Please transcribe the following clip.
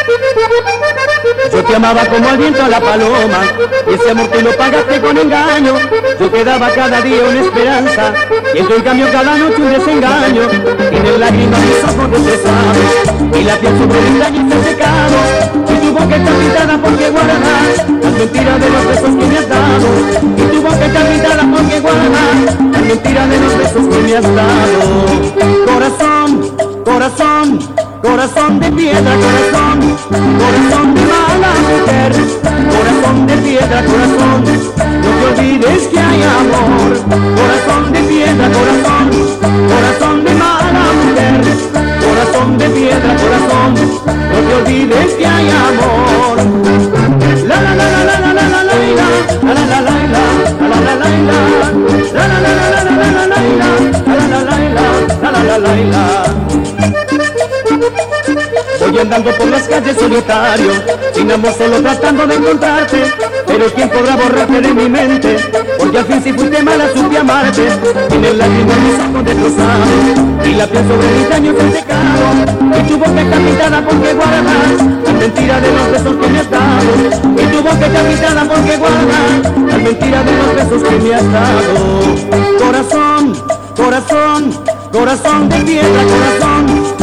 Yo te amaba como al viento a la paloma, y ese amor tú lo pagaste con engaño. Yo te daba cada día una esperanza, y en tu cambio cada noche un desengaño. Tienes lágrimas mis ojos desesados, y la piel sobre el daño está secado. Y tu boca está pintada porque guardas las mentiras de los besos que me has dado. Y tu boca está pintada porque guardas las mentiras de los besos que me has dado. Corazón, corazón, corazón de piedra, corazón, corazón de mala mujer, corazón de piedra, corazón, no te olvides que hay amor. Corazón de piedra, corazón, corazón de mala mujer, corazón de piedra, corazón, no te olvides que hay amor. La la la la la la la la la la la la la la la la la la. Voy andando por las calles solitario, sin amor solo tratando de encontrarte, pero ¿quién podrá borrarte de mi mente? Porque al fin si fuiste mala supe amarte. Tienes lágrimas mis ojos destrozados, y la piel sobre mis daños está secado. Y tu boca está pintada porque guardas la mentira de los besos que me has dado. Y tu boca está pintada porque guardas la mentira de los besos que me has dado. Corazón, corazón, corazón de piedra, corazón,